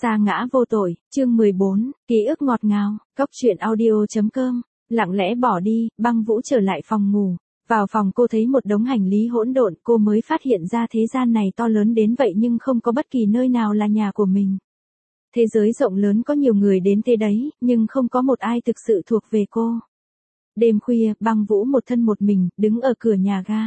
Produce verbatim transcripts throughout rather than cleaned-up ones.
Sa ngã vô tội, chương mười bốn, ký ức ngọt ngào, cốc truyện audio.com, lặng lẽ bỏ đi, Băng Vũ trở lại phòng ngủ. Vào phòng cô thấy một đống hành lý hỗn độn, cô mới phát hiện ra thế gian này to lớn đến vậy nhưng không có bất kỳ nơi nào là nhà của mình. Thế giới rộng lớn có nhiều người đến thế đấy, nhưng không có một ai thực sự thuộc về cô. Đêm khuya, Băng Vũ một thân một mình, đứng ở cửa nhà ga.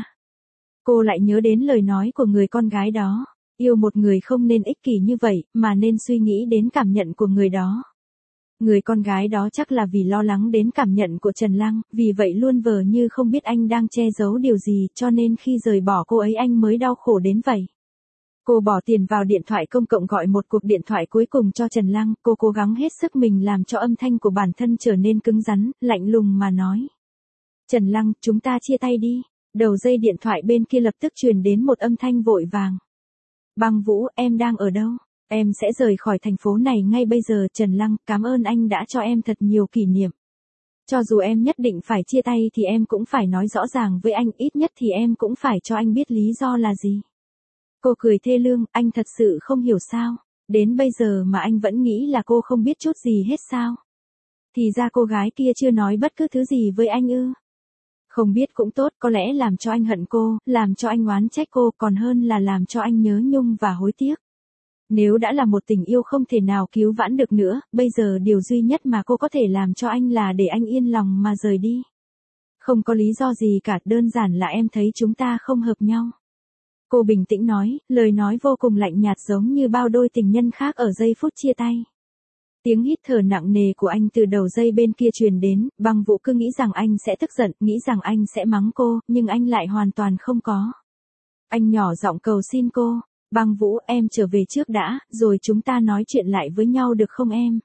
Cô lại nhớ đến lời nói của người con gái đó. Yêu một người không nên ích kỷ như vậy, mà nên suy nghĩ đến cảm nhận của người đó. Người con gái đó chắc là vì lo lắng đến cảm nhận của Trần Lăng, vì vậy luôn vờ như không biết anh đang che giấu điều gì, cho nên khi rời bỏ cô ấy anh mới đau khổ đến vậy. Cô bỏ tiền vào điện thoại công cộng gọi một cuộc điện thoại cuối cùng cho Trần Lăng, cô cố gắng hết sức mình làm cho âm thanh của bản thân trở nên cứng rắn, lạnh lùng mà nói. Trần Lăng, chúng ta chia tay đi. Đầu dây điện thoại bên kia lập tức truyền đến một âm thanh vội vàng. Băng Vũ, em đang ở đâu? Em sẽ rời khỏi thành phố này ngay bây giờ. Trần Lăng, cảm ơn anh đã cho em thật nhiều kỷ niệm. Cho dù em nhất định phải chia tay thì em cũng phải nói rõ ràng với anh, ít nhất thì em cũng phải cho anh biết lý do là gì. Cô cười thê lương, anh thật sự không hiểu sao. Đến bây giờ mà anh vẫn nghĩ là cô không biết chút gì hết sao. Thì ra cô gái kia chưa nói bất cứ thứ gì với anh ư. Không biết cũng tốt, có lẽ làm cho anh hận cô, làm cho anh oán trách cô, còn hơn là làm cho anh nhớ nhung và hối tiếc. Nếu đã là một tình yêu không thể nào cứu vãn được nữa, bây giờ điều duy nhất mà cô có thể làm cho anh là để anh yên lòng mà rời đi. Không có lý do gì cả, đơn giản là em thấy chúng ta không hợp nhau. Cô bình tĩnh nói, lời nói vô cùng lạnh nhạt giống như bao đôi tình nhân khác ở giây phút chia tay. Tiếng hít thở nặng nề của anh từ đầu dây bên kia truyền đến, Băng Vũ cứ nghĩ rằng anh sẽ tức giận, nghĩ rằng anh sẽ mắng cô, nhưng anh lại hoàn toàn không có. Anh nhỏ giọng cầu xin cô, Băng Vũ, em trở về trước đã, rồi chúng ta nói chuyện lại với nhau được không em?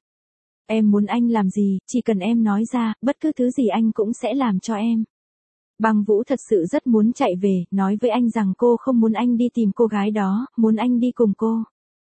Em muốn anh làm gì, chỉ cần em nói ra, bất cứ thứ gì anh cũng sẽ làm cho em. Băng Vũ thật sự rất muốn chạy về, nói với anh rằng cô không muốn anh đi tìm cô gái đó, muốn anh đi cùng cô.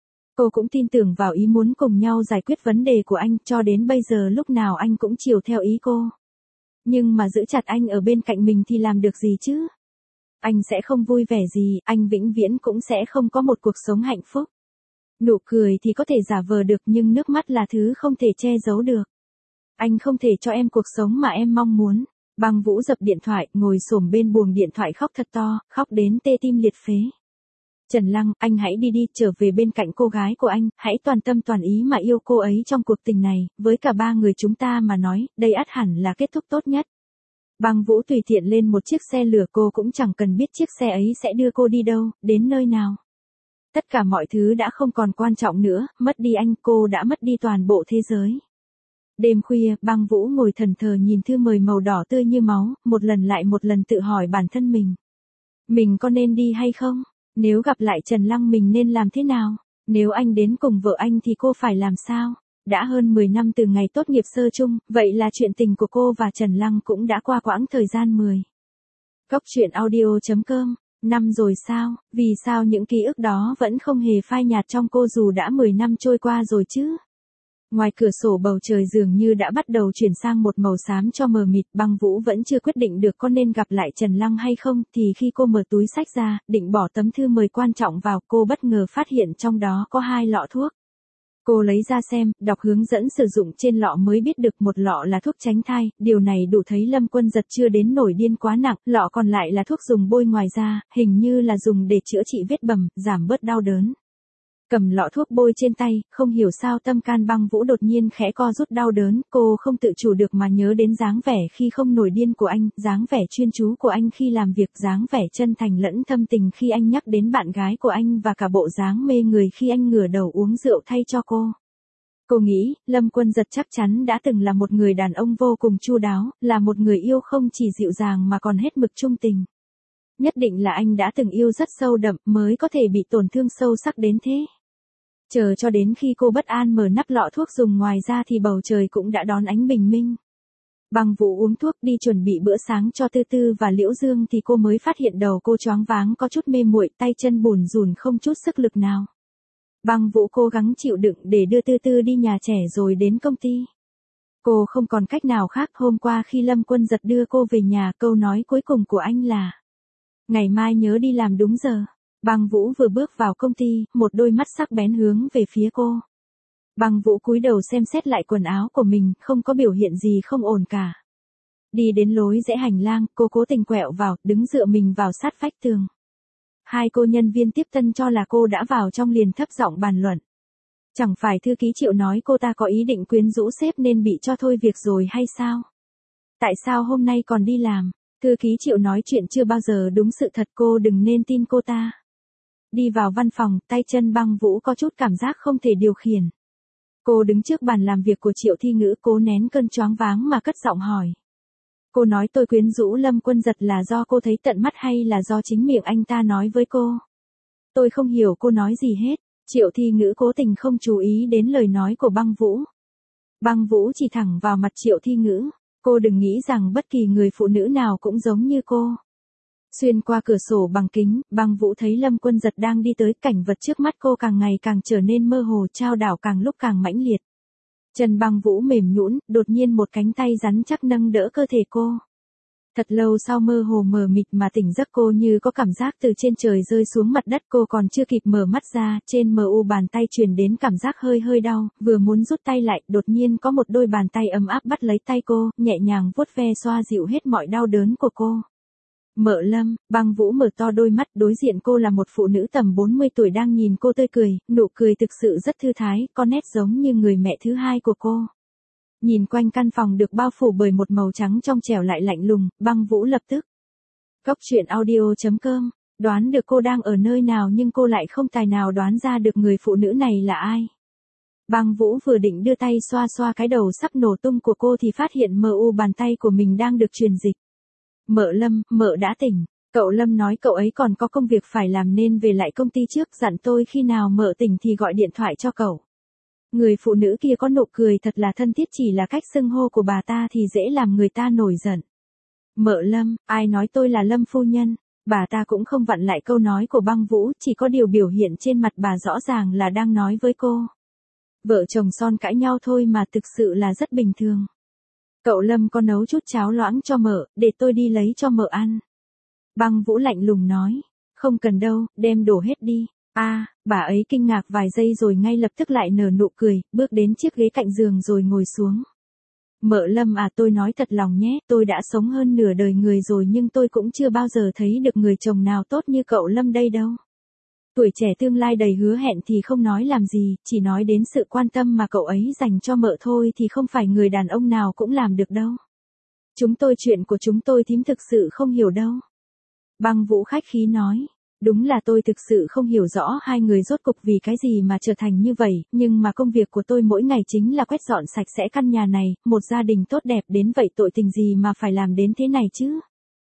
Cô cũng tin tưởng vào ý muốn cùng nhau giải quyết vấn đề của anh, cho đến bây giờ lúc nào anh cũng chiều theo ý cô. Nhưng mà giữ chặt anh ở bên cạnh mình thì làm được gì chứ? Anh sẽ không vui vẻ gì, anh vĩnh viễn cũng sẽ không có một cuộc sống hạnh phúc. Nụ cười thì có thể giả vờ được nhưng nước mắt là thứ không thể che giấu được. Anh không thể cho em cuộc sống mà em mong muốn. Băng Vũ dập điện thoại, ngồi xổm bên buồng điện thoại khóc thật to, khóc đến tê tim liệt phế. Trần Lăng, anh hãy đi đi, trở về bên cạnh cô gái của anh, hãy toàn tâm toàn ý mà yêu cô ấy trong cuộc tình này, với cả ba người chúng ta mà nói, đây ắt hẳn là kết thúc tốt nhất. Băng Vũ tùy tiện lên một chiếc xe lửa, cô cũng chẳng cần biết chiếc xe ấy sẽ đưa cô đi đâu, đến nơi nào. Tất cả mọi thứ đã không còn quan trọng nữa, mất đi anh, cô đã mất đi toàn bộ thế giới. Đêm khuya, Băng Vũ ngồi thẫn thờ nhìn thư mời màu đỏ tươi như máu, một lần lại một lần tự hỏi bản thân mình. Mình có nên đi hay không? Nếu gặp lại Trần Lăng mình nên làm thế nào? Nếu anh đến cùng vợ anh thì cô phải làm sao? Đã hơn mười năm từ ngày tốt nghiệp sơ chung, vậy là chuyện tình của cô và Trần Lăng cũng đã qua quãng thời gian mười. Cốc truyện audio.com, năm rồi sao? Vì sao những ký ức đó vẫn không hề phai nhạt trong cô dù đã mười năm trôi qua rồi chứ? Ngoài cửa sổ bầu trời dường như đã bắt đầu chuyển sang một màu xám cho mờ mịt, Băng Vũ vẫn chưa quyết định được có nên gặp lại Trần Lăng hay không, thì khi cô mở túi xách ra, định bỏ tấm thư mời quan trọng vào, cô bất ngờ phát hiện trong đó có hai lọ thuốc. Cô lấy ra xem, đọc hướng dẫn sử dụng trên lọ mới biết được một lọ là thuốc tránh thai, điều này đủ thấy Lâm Quân Giật chưa đến nổi điên quá nặng, lọ còn lại là thuốc dùng bôi ngoài da, hình như là dùng để chữa trị vết bầm, giảm bớt đau đớn. Cầm lọ thuốc bôi trên tay, không hiểu sao tâm can Băng Vũ đột nhiên khẽ co rút đau đớn, cô không tự chủ được mà nhớ đến dáng vẻ khi không nổi điên của anh, dáng vẻ chuyên chú của anh khi làm việc, dáng vẻ chân thành lẫn thâm tình khi anh nhắc đến bạn gái của anh và cả bộ dáng mê người khi anh ngửa đầu uống rượu thay cho cô. Cô nghĩ, Lâm Quân Giật chắc chắn đã từng là một người đàn ông vô cùng chu đáo, là một người yêu không chỉ dịu dàng mà còn hết mực trung tình. Nhất định là anh đã từng yêu rất sâu đậm mới có thể bị tổn thương sâu sắc đến thế. Chờ cho đến khi cô bất an mở nắp lọ thuốc dùng ngoài ra thì bầu trời cũng đã đón ánh bình minh. Băng Vũ uống thuốc đi chuẩn bị bữa sáng cho Tư Tư và Liễu Dương thì cô mới phát hiện đầu cô choáng váng có chút mê muội, tay chân bủn rủn không chút sức lực nào. Băng Vũ cố gắng chịu đựng để đưa Tư Tư đi nhà trẻ rồi đến công ty. Cô không còn cách nào khác, hôm qua khi Lâm Quân Giật đưa cô về nhà, câu nói cuối cùng của anh là ngày mai nhớ đi làm đúng giờ. Băng Vũ vừa bước vào công ty, một đôi mắt sắc bén hướng về phía cô. Băng Vũ cúi đầu xem xét lại quần áo của mình, không có biểu hiện gì không ổn cả. Đi đến lối rẽ hành lang, cô cố tình quẹo vào, đứng dựa mình vào sát vách tường. Hai cô nhân viên tiếp tân cho là cô đã vào trong liền thấp giọng bàn luận. Chẳng phải thư ký Triệu nói cô ta có ý định quyến rũ sếp nên bị cho thôi việc rồi hay sao? Tại sao hôm nay còn đi làm? Thư ký Triệu nói chuyện chưa bao giờ đúng sự thật, cô đừng nên tin cô ta. Đi vào văn phòng, tay chân Băng Vũ có chút cảm giác không thể điều khiển. Cô đứng trước bàn làm việc của Triệu Thi Ngữ, cố nén cơn choáng váng mà cất giọng hỏi. Cô nói tôi quyến rũ Lâm Quân Giật là do cô thấy tận mắt hay là do chính miệng anh ta nói với cô? Tôi không hiểu cô nói gì hết. Triệu Thi Ngữ cố tình không chú ý đến lời nói của Băng Vũ. Băng Vũ chỉ thẳng vào mặt Triệu Thi Ngữ. Cô đừng nghĩ rằng bất kỳ người phụ nữ nào cũng giống như cô. Xuyên qua cửa sổ bằng kính, Băng Vũ thấy Lâm Quân Giật đang đi tới, cảnh vật trước mắt cô càng ngày càng trở nên mơ hồ, chao đảo càng lúc càng mãnh liệt. Chân Băng Vũ mềm nhũn, đột nhiên một cánh tay rắn chắc nâng đỡ cơ thể cô. Thật lâu sau mơ hồ mờ mịt mà tỉnh giấc, cô như có cảm giác từ trên trời rơi xuống mặt đất, cô còn chưa kịp mở mắt ra, trên mờ u bàn tay truyền đến cảm giác hơi hơi đau, vừa muốn rút tay lại, đột nhiên có một đôi bàn tay ấm áp bắt lấy tay cô, nhẹ nhàng vuốt ve xoa dịu hết mọi đau đớn của cô. Mợ Lâm. Băng Vũ mở to đôi mắt, đối diện cô là một phụ nữ tầm bốn mươi tuổi đang nhìn cô tươi cười, nụ cười thực sự rất thư thái, có nét giống như người mẹ thứ hai của cô. Nhìn quanh căn phòng được bao phủ bởi một màu trắng trong trẻo lại lạnh lùng, Băng Vũ lập tức. Cốc truyện audio chấm com, đoán được cô đang ở nơi nào nhưng cô lại không tài nào đoán ra được người phụ nữ này là ai. Băng Vũ vừa định đưa tay xoa xoa cái đầu sắp nổ tung của cô thì phát hiện mờ u bàn tay của mình đang được truyền dịch. Mợ Lâm, mợ đã tỉnh. Cậu Lâm nói cậu ấy còn có công việc phải làm nên về lại công ty trước, dặn tôi khi nào mợ tỉnh thì gọi điện thoại cho cậu. Người phụ nữ kia có nụ cười thật là thân thiết, chỉ là cách xưng hô của bà ta thì dễ làm người ta nổi giận. Mợ Lâm, ai nói tôi là Lâm phu nhân? Bà ta cũng không vặn lại câu nói của Băng Vũ, chỉ có điều biểu hiện trên mặt bà rõ ràng là đang nói với cô. Vợ chồng son cãi nhau thôi mà, thực sự là rất bình thường. Cậu Lâm có nấu chút cháo loãng cho mợ, để tôi đi lấy cho mợ ăn. Băng Vũ lạnh lùng nói. Không cần đâu, đem đổ hết đi. A, à, bà ấy kinh ngạc vài giây rồi ngay lập tức lại nở nụ cười, bước đến chiếc ghế cạnh giường rồi ngồi xuống. Mợ Lâm à, tôi nói thật lòng nhé, tôi đã sống hơn nửa đời người rồi nhưng tôi cũng chưa bao giờ thấy được người chồng nào tốt như cậu Lâm đây đâu. Tuổi trẻ tương lai đầy hứa hẹn thì không nói làm gì, chỉ nói đến sự quan tâm mà cậu ấy dành cho mợ thôi thì không phải người đàn ông nào cũng làm được đâu. Chúng tôi chuyện của chúng tôi thím thực sự không hiểu đâu. Băng Vũ khách khí nói. Đúng là tôi thực sự không hiểu rõ hai người rốt cục vì cái gì mà trở thành như vậy, nhưng mà công việc của tôi mỗi ngày chính là quét dọn sạch sẽ căn nhà này, một gia đình tốt đẹp đến vậy tội tình gì mà phải làm đến thế này chứ?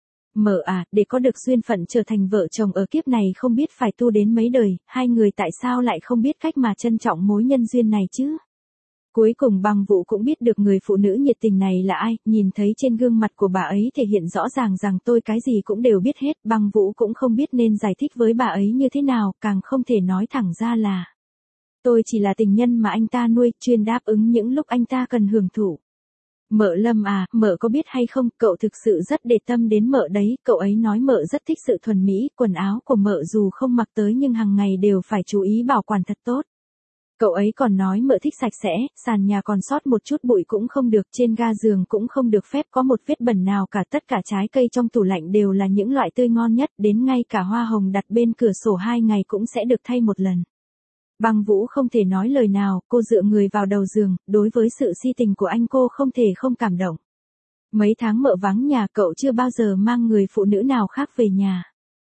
Mợ à, để có được duyên phận trở thành vợ chồng ở kiếp này không biết phải tu đến mấy đời, hai người tại sao lại không biết cách mà trân trọng mối nhân duyên này chứ? Cuối cùng Băng Vũ cũng biết được người phụ nữ nhiệt tình này là ai, nhìn thấy trên gương mặt của bà ấy thể hiện rõ ràng rằng tôi cái gì cũng đều biết hết, Băng Vũ cũng không biết nên giải thích với bà ấy như thế nào, càng không thể nói thẳng ra là tôi chỉ là tình nhân mà anh ta nuôi, chuyên đáp ứng những lúc anh ta cần hưởng thụ. Mợ Lâm à, mợ có biết hay không, cậu thực sự rất để tâm đến mợ đấy, cậu ấy nói mợ rất thích sự thuần mỹ, quần áo của mợ dù không mặc tới nhưng hàng ngày đều phải chú ý bảo quản thật tốt. Cậu ấy còn nói mợ thích sạch sẽ, sàn nhà còn sót một chút bụi cũng không được, trên ga giường cũng không được phép có một vết bẩn nào cả, tất cả trái cây trong tủ lạnh đều là những loại tươi ngon nhất, đến ngay cả hoa hồng đặt bên cửa sổ hai ngày cũng sẽ được thay một lần. Băng Vũ không thể nói lời nào, cô dựa người vào đầu giường, đối với sự si tình của anh cô không thể không cảm động. Mấy tháng mợ vắng nhà cậu chưa bao giờ mang người phụ nữ nào khác về nhà.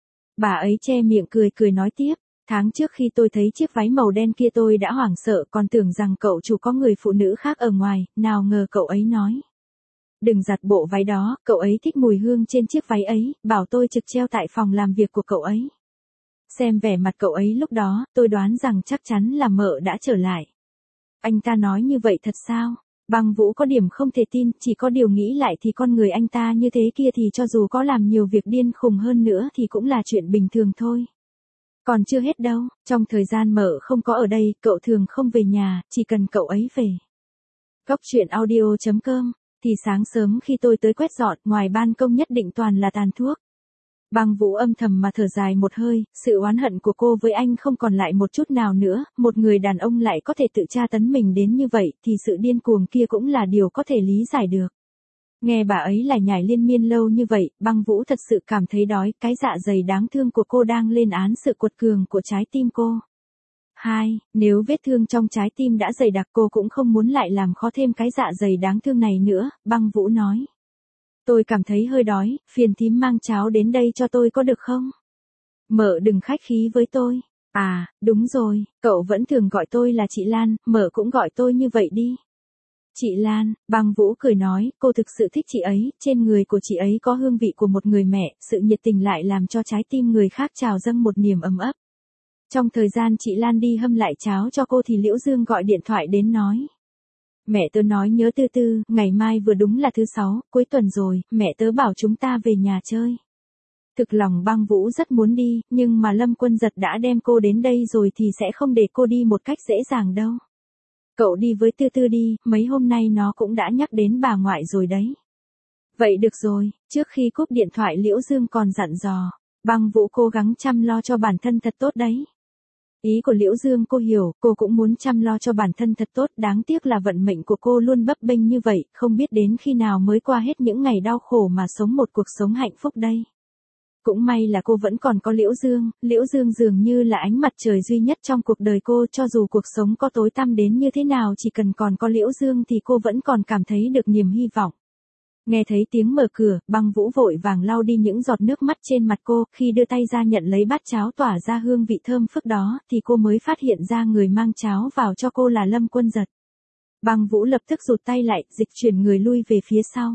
Bà ấy che miệng cười cười nói tiếp. Tháng trước khi tôi thấy chiếc váy màu đen kia tôi đã hoảng sợ, còn tưởng rằng cậu chủ có người phụ nữ khác ở ngoài, nào ngờ cậu ấy nói. Đừng giặt bộ váy đó, cậu ấy thích mùi hương trên chiếc váy ấy, bảo tôi trực treo tại phòng làm việc của cậu ấy. Xem vẻ mặt cậu ấy lúc đó, tôi đoán rằng chắc chắn là mợ đã trở lại. Anh ta nói như vậy thật sao? Băng Vũ có điểm không thể tin, chỉ có điều nghĩ lại thì con người anh ta như thế kia thì cho dù có làm nhiều việc điên khùng hơn nữa thì cũng là chuyện bình thường thôi. Còn chưa hết đâu, trong thời gian mợ không có ở đây, cậu thường không về nhà, chỉ cần cậu ấy về. Cốc truyện audio chấm com, thì sáng sớm khi tôi tới quét dọn, ngoài ban công nhất định toàn là tàn thuốc. Băng Vũ âm thầm mà thở dài một hơi, sự oán hận của cô với anh không còn lại một chút nào nữa, một người đàn ông lại có thể tự tra tấn mình đến như vậy thì sự điên cuồng kia cũng là điều có thể lý giải được. Nghe bà ấy lải nhải liên miên lâu như vậy, Băng Vũ thật sự cảm thấy đói, cái dạ dày đáng thương của cô đang lên án sự cuột cường của trái tim cô. Hai, nếu vết thương trong trái tim đã dày đặc cô cũng không muốn lại làm khó thêm cái dạ dày đáng thương này nữa, Băng Vũ nói. Tôi cảm thấy hơi đói, phiền thím mang cháo đến đây cho tôi có được không? Mợ đừng khách khí với tôi. À, đúng rồi, cậu vẫn thường gọi tôi là chị Lan, mợ cũng gọi tôi như vậy đi. Chị Lan, Băng Vũ cười nói, cô thực sự thích chị ấy, trên người của chị ấy có hương vị của một người mẹ, sự nhiệt tình lại làm cho trái tim người khác trào dâng một niềm ấm ấp. Trong thời gian chị Lan đi hâm lại cháo cho cô thì Liễu Dương gọi điện thoại đến nói. Mẹ tớ nói nhớ Tư Tư, ngày mai vừa đúng là thứ sáu, cuối tuần rồi, mẹ tớ bảo chúng ta về nhà chơi. Thực lòng Băng Vũ rất muốn đi, nhưng mà Lâm Quân Giật đã đem cô đến đây rồi thì sẽ không để cô đi một cách dễ dàng đâu. Cậu đi với Tư Tư đi, mấy hôm nay nó cũng đã nhắc đến bà ngoại rồi đấy. Vậy được rồi, trước khi cúp điện thoại Liễu Dương còn dặn dò, Băng Vũ cố gắng chăm lo cho bản thân thật tốt đấy. Ý của Liễu Dương cô hiểu, cô cũng muốn chăm lo cho bản thân thật tốt, đáng tiếc là vận mệnh của cô luôn bấp bênh như vậy, không biết đến khi nào mới qua hết những ngày đau khổ mà sống một cuộc sống hạnh phúc đây. Cũng may là cô vẫn còn có Liễu Dương, Liễu Dương dường như là ánh mặt trời duy nhất trong cuộc đời cô, cho dù cuộc sống có tối tăm đến như thế nào chỉ cần còn có Liễu Dương thì cô vẫn còn cảm thấy được niềm hy vọng. Nghe thấy tiếng mở cửa, Băng Vũ vội vàng lau đi những giọt nước mắt trên mặt cô, khi đưa tay ra nhận lấy bát cháo tỏa ra hương vị thơm phức đó, thì cô mới phát hiện ra người mang cháo vào cho cô là Lâm Quân Giật. Băng Vũ lập tức rụt tay lại, dịch chuyển người lui về phía sau.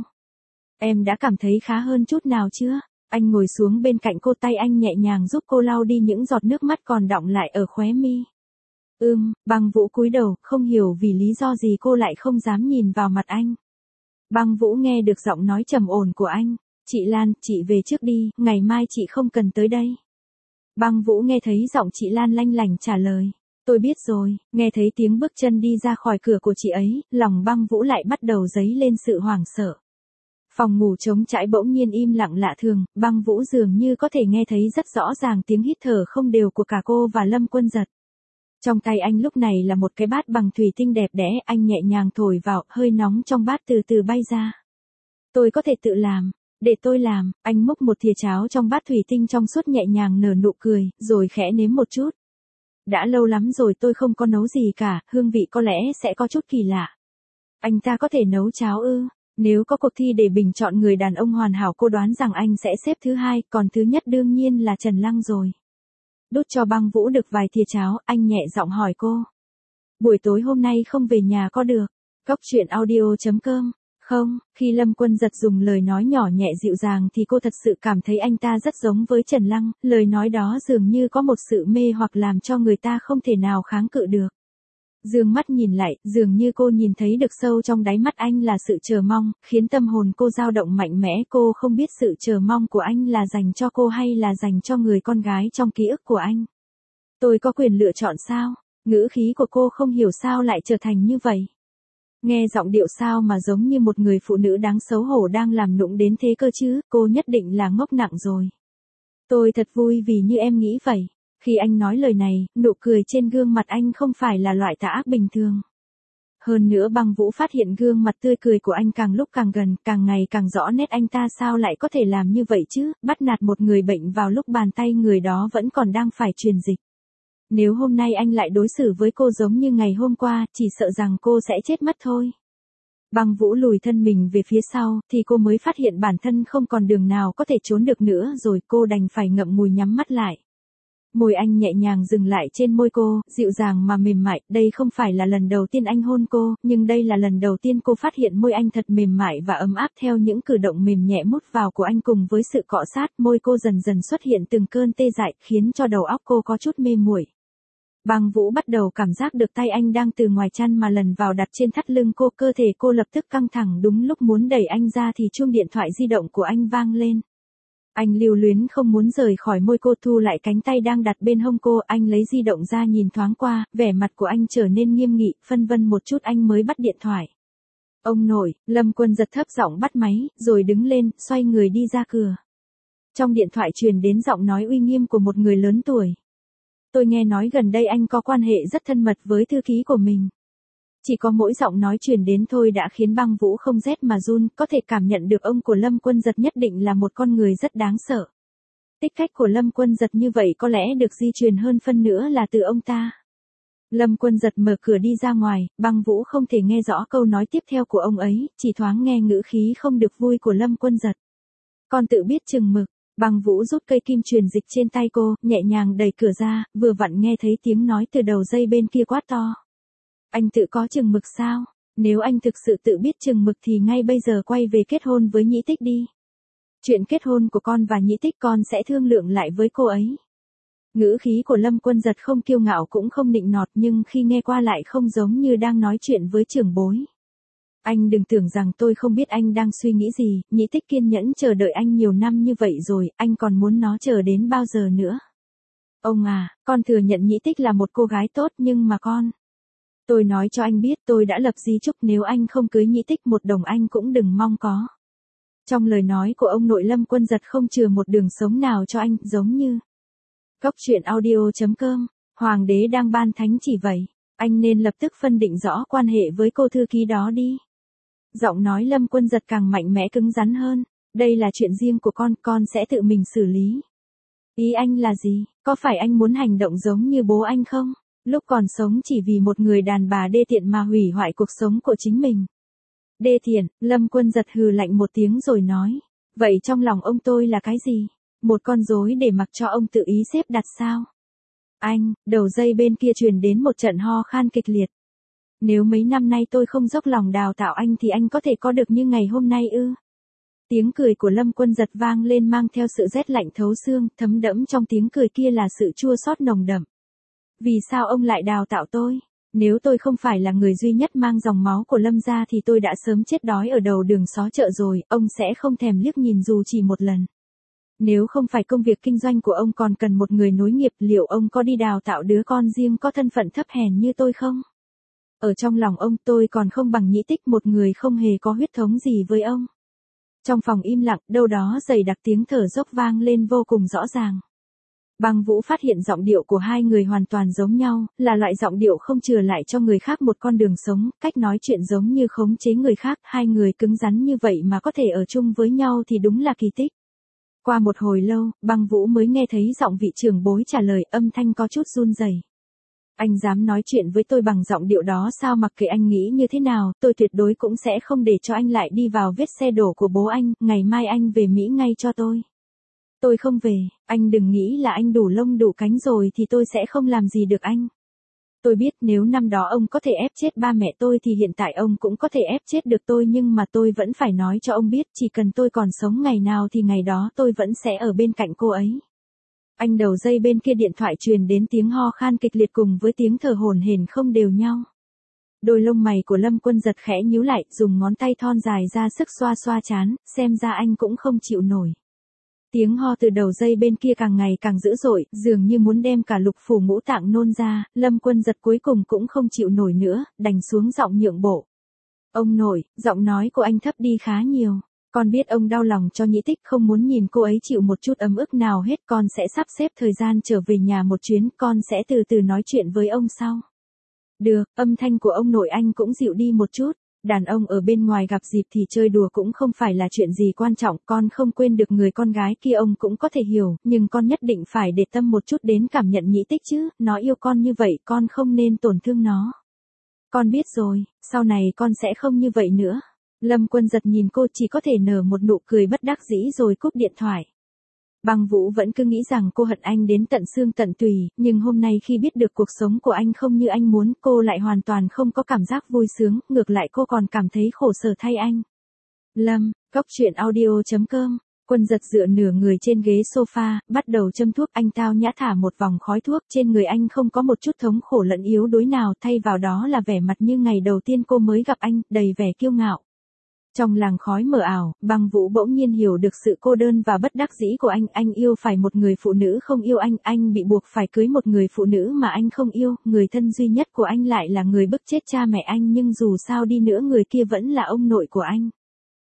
Em đã cảm thấy khá hơn chút nào chưa? Anh ngồi xuống bên cạnh cô, tay anh nhẹ nhàng giúp cô lau đi những giọt nước mắt còn đọng lại ở khóe mi. Ừm, Băng Vũ cúi đầu, không hiểu vì lý do gì cô lại không dám nhìn vào mặt anh. Băng Vũ nghe được giọng nói trầm ổn của anh. Chị Lan, chị về trước đi, ngày mai chị không cần tới đây. Băng Vũ nghe thấy giọng chị Lan lanh lành trả lời. Tôi biết rồi, nghe thấy tiếng bước chân đi ra khỏi cửa của chị ấy, lòng Băng Vũ lại bắt đầu dấy lên sự hoảng sợ. Phòng ngủ trống trải bỗng nhiên im lặng lạ thường, Băng Vũ dường như có thể nghe thấy rất rõ ràng tiếng hít thở không đều của cả cô và Lâm Quân Giật. Trong tay anh lúc này là một cái bát bằng thủy tinh đẹp đẽ, anh nhẹ nhàng thổi vào, hơi nóng trong bát từ từ bay ra. Tôi có thể tự làm, để tôi làm, anh múc một thìa cháo trong bát thủy tinh trong suốt nhẹ nhàng nở nụ cười, rồi khẽ nếm một chút. Đã lâu lắm rồi tôi không có nấu gì cả, hương vị có lẽ sẽ có chút kỳ lạ. Anh ta có thể nấu cháo ư? Nếu có cuộc thi để bình chọn người đàn ông hoàn hảo cô đoán rằng anh sẽ xếp thứ hai, còn thứ nhất đương nhiên là Trần Lăng rồi. Đút cho Băng Vũ được vài thìa cháo, anh nhẹ giọng hỏi cô. Buổi tối hôm nay không về nhà có được? Cốc truyện audio chấm com. Không, khi Lâm Quân Giật dùng lời nói nhỏ nhẹ dịu dàng thì cô thật sự cảm thấy anh ta rất giống với Trần Lăng, lời nói đó dường như có một sự mê hoặc làm cho người ta không thể nào kháng cự được. Dương mắt nhìn lại, dường như cô nhìn thấy được sâu trong đáy mắt anh là sự chờ mong, khiến tâm hồn cô dao động mạnh mẽ. Cô không biết sự chờ mong của anh là dành cho cô hay là dành cho người con gái trong ký ức của anh. Tôi có quyền lựa chọn sao? Ngữ khí của cô không hiểu sao lại trở thành như vậy. Nghe giọng điệu sao mà giống như một người phụ nữ đáng xấu hổ đang làm nũng đến thế cơ chứ, cô nhất định là ngốc nặng rồi. Tôi thật vui vì như em nghĩ vậy. Khi anh nói lời này, nụ cười trên gương mặt anh không phải là loại tà ác bình thường. Hơn nữa Băng Vũ phát hiện gương mặt tươi cười của anh càng lúc càng gần, càng ngày càng rõ nét. Anh ta sao lại có thể làm như vậy chứ, bắt nạt một người bệnh vào lúc bàn tay người đó vẫn còn đang phải truyền dịch. Nếu hôm nay anh lại đối xử với cô giống như ngày hôm qua, chỉ sợ rằng cô sẽ chết mất thôi. Băng Vũ lùi thân mình về phía sau, thì cô mới phát hiện bản thân không còn đường nào có thể trốn được nữa rồi, cô đành phải ngậm ngùi nhắm mắt lại. Môi anh nhẹ nhàng dừng lại trên môi cô, dịu dàng mà mềm mại, đây không phải là lần đầu tiên anh hôn cô, nhưng đây là lần đầu tiên cô phát hiện môi anh thật mềm mại và ấm áp. Theo những cử động mềm nhẹ mút vào của anh cùng với sự cọ sát, môi cô dần dần xuất hiện từng cơn tê dại, khiến cho đầu óc cô có chút mê muội. Băng Vũ bắt đầu cảm giác được tay anh đang từ ngoài chăn mà lần vào đặt trên thắt lưng cô, cơ thể cô lập tức căng thẳng. Đúng lúc muốn đẩy anh ra thì chuông điện thoại di động của anh vang lên. Anh lưu luyến không muốn rời khỏi môi cô, thu lại cánh tay đang đặt bên hông cô, anh lấy di động ra nhìn thoáng qua, vẻ mặt của anh trở nên nghiêm nghị, phân vân một chút anh mới bắt điện thoại. Ông nội, Lâm Quân Giật thấp giọng bắt máy, rồi đứng lên, xoay người đi ra cửa. Trong điện thoại truyền đến giọng nói uy nghiêm của một người lớn tuổi. Tôi nghe nói gần đây anh có quan hệ rất thân mật với thư ký của mình. Chỉ có mỗi giọng nói truyền đến thôi đã khiến Băng Vũ không rét mà run, có thể cảm nhận được ông của Lâm Quân Giật nhất định là một con người rất đáng sợ. Tích cách của Lâm Quân Giật như vậy có lẽ được di truyền hơn phân nữa là từ ông ta. Lâm Quân Giật mở cửa đi ra ngoài, Băng Vũ không thể nghe rõ câu nói tiếp theo của ông ấy, chỉ thoáng nghe ngữ khí không được vui của Lâm Quân Giật. Con tự biết chừng mực. Băng Vũ rút cây kim truyền dịch trên tay cô, nhẹ nhàng đẩy cửa ra, vừa vặn nghe thấy tiếng nói từ đầu dây bên kia quát to. Anh tự có chừng mực sao? Nếu anh thực sự tự biết chừng mực thì ngay bây giờ quay về kết hôn với Nhĩ Tích đi. Chuyện kết hôn của con và Nhĩ Tích con sẽ thương lượng lại với cô ấy. Ngữ khí của Lâm Quân Giật không kiêu ngạo cũng không nịnh nọt nhưng khi nghe qua lại không giống như đang nói chuyện với trưởng bối. Anh đừng tưởng rằng tôi không biết anh đang suy nghĩ gì, Nhĩ Tích kiên nhẫn chờ đợi anh nhiều năm như vậy rồi, anh còn muốn nó chờ đến bao giờ nữa. Ông à, con thừa nhận Nhĩ Tích là một cô gái tốt nhưng mà con... Tôi nói cho anh biết tôi đã lập di chúc nếu anh không cưới Nhĩ Tích một đồng anh cũng đừng mong có. Trong lời nói của ông nội Lâm Quân Giật không chừa một đường sống nào cho anh, giống như... Cốc truyện audio chấm com, Hoàng đế đang ban thánh chỉ vậy, anh nên lập tức phân định rõ quan hệ với cô thư ký đó đi. Giọng nói Lâm Quân Giật càng mạnh mẽ cứng rắn hơn, đây là chuyện riêng của con, con sẽ tự mình xử lý. Ý anh là gì, có phải anh muốn hành động giống như bố anh không? Lúc còn sống chỉ vì một người đàn bà đê tiện mà hủy hoại cuộc sống của chính mình. Đê tiện, Lâm Quân Giật hừ lạnh một tiếng rồi nói. Vậy trong lòng ông tôi là cái gì? Một con rối để mặc cho ông tự ý xếp đặt sao? Anh, đầu dây bên kia truyền đến một trận ho khan kịch liệt. Nếu mấy năm nay tôi không dốc lòng đào tạo anh thì anh có thể có được như ngày hôm nay ư? Tiếng cười của Lâm Quân Giật vang lên mang theo sự rét lạnh thấu xương, thấm đẫm trong tiếng cười kia là sự chua xót nồng đậm. Vì sao ông lại đào tạo tôi? Nếu tôi không phải là người duy nhất mang dòng máu của Lâm gia thì tôi đã sớm chết đói ở đầu đường xó chợ rồi, ông sẽ không thèm liếc nhìn dù chỉ một lần. Nếu không phải công việc kinh doanh của ông còn cần một người nối nghiệp, liệu ông có đi đào tạo đứa con riêng có thân phận thấp hèn như tôi không? Ở trong lòng ông tôi còn không bằng Nhĩ Tích, một người không hề có huyết thống gì với ông. Trong phòng im lặng, đâu đó dày đặc tiếng thở dốc vang lên vô cùng rõ ràng. Băng Vũ phát hiện giọng điệu của hai người hoàn toàn giống nhau, là loại giọng điệu không chừa lại cho người khác một con đường sống, cách nói chuyện giống như khống chế người khác, hai người cứng rắn như vậy mà có thể ở chung với nhau thì đúng là kỳ tích. Qua một hồi lâu, Băng Vũ mới nghe thấy giọng vị trưởng bối trả lời, âm thanh có chút run rẩy. Anh dám nói chuyện với tôi bằng giọng điệu đó sao? Mặc kệ anh nghĩ như thế nào, tôi tuyệt đối cũng sẽ không để cho anh lại đi vào vết xe đổ của bố anh, ngày mai anh về Mỹ ngay cho tôi. Tôi không về, anh đừng nghĩ là anh đủ lông đủ cánh rồi thì tôi sẽ không làm gì được anh. Tôi biết nếu năm đó ông có thể ép chết ba mẹ tôi thì hiện tại ông cũng có thể ép chết được tôi, nhưng mà tôi vẫn phải nói cho ông biết, chỉ cần tôi còn sống ngày nào thì ngày đó tôi vẫn sẽ ở bên cạnh cô ấy. Anh đầu dây bên kia điện thoại truyền đến tiếng ho khan kịch liệt cùng với tiếng thở hổn hển không đều nhau. Đôi lông mày của Lâm Quân Giật khẽ nhíu lại, dùng ngón tay thon dài ra sức xoa xoa trán, xem ra anh cũng không chịu nổi. Tiếng ho từ đầu dây bên kia càng ngày càng dữ dội, dường như muốn đem cả lục phủ ngũ tạng nôn ra, Lâm Quân Giật cuối cùng cũng không chịu nổi nữa, đành xuống giọng nhượng bộ. Ông nội, giọng nói của anh thấp đi khá nhiều. Con biết ông đau lòng cho Nhĩ Tích, không muốn nhìn cô ấy chịu một chút ấm ức nào hết, con sẽ sắp xếp thời gian trở về nhà một chuyến, con sẽ từ từ nói chuyện với ông sau. Được, âm thanh của ông nội anh cũng dịu đi một chút. Đàn ông ở bên ngoài gặp dịp thì chơi đùa cũng không phải là chuyện gì quan trọng, con không quên được người con gái kia ông cũng có thể hiểu, nhưng con nhất định phải để tâm một chút đến cảm nhận Nhĩ Tích chứ, nó yêu con như vậy, con không nên tổn thương nó. Con biết rồi, sau này con sẽ không như vậy nữa. Lâm Quân Giật nhìn cô chỉ có thể nở một nụ cười bất đắc dĩ rồi cúp điện thoại. Băng Vũ vẫn cứ nghĩ rằng cô hận anh đến tận xương tận tùy, nhưng hôm nay khi biết được cuộc sống của anh không như anh muốn, cô lại hoàn toàn không có cảm giác vui sướng, ngược lại cô còn cảm thấy khổ sở thay anh. Lâm, cốc truyện audio chấm com, Quân Giật dựa nửa người trên ghế sofa, bắt đầu châm thuốc, anh tao nhã thả một vòng khói thuốc, trên người anh không có một chút thống khổ lẫn yếu đuối nào, thay vào đó là vẻ mặt như ngày đầu tiên cô mới gặp anh, đầy vẻ kiêu ngạo. Trong làng khói mờ ảo, Băng Vũ bỗng nhiên hiểu được sự cô đơn và bất đắc dĩ của anh, anh yêu phải một người phụ nữ không yêu anh, anh bị buộc phải cưới một người phụ nữ mà anh không yêu, người thân duy nhất của anh lại là người bức chết cha mẹ anh, nhưng dù sao đi nữa người kia vẫn là ông nội của anh.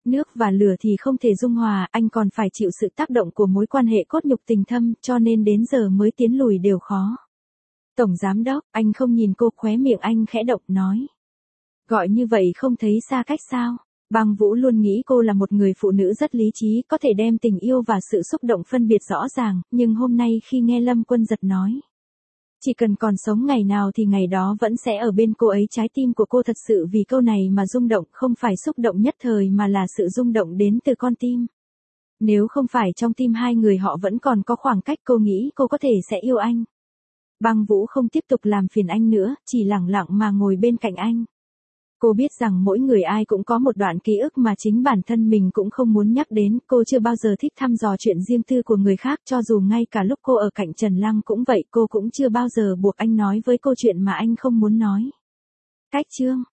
Nước và lửa thì không thể dung hòa, anh còn phải chịu sự tác động của mối quan hệ cốt nhục tình thâm, cho nên đến giờ mới tiến lùi đều khó. Tổng giám đốc, anh không nhìn cô, khóe miệng anh khẽ động, nói. Gọi như vậy không thấy xa cách sao? Băng Vũ luôn nghĩ cô là một người phụ nữ rất lý trí, có thể đem tình yêu và sự xúc động phân biệt rõ ràng, nhưng hôm nay khi nghe Lâm Quân Giật nói. Chỉ cần còn sống ngày nào thì ngày đó vẫn sẽ ở bên cô ấy, trái tim của cô thật sự vì câu này mà rung động, không phải xúc động nhất thời mà là sự rung động đến từ con tim. Nếu không phải trong tim hai người họ vẫn còn có khoảng cách, cô nghĩ cô có thể sẽ yêu anh. Băng Vũ không tiếp tục làm phiền anh nữa, chỉ lặng lặng mà ngồi bên cạnh anh. Cô biết rằng mỗi người ai cũng có một đoạn ký ức mà chính bản thân mình cũng không muốn nhắc đến, cô chưa bao giờ thích thăm dò chuyện riêng tư của người khác, cho dù ngay cả lúc cô ở cạnh Trần Lăng cũng vậy, cô cũng chưa bao giờ buộc anh nói với cô chuyện mà anh không muốn nói. Cách chương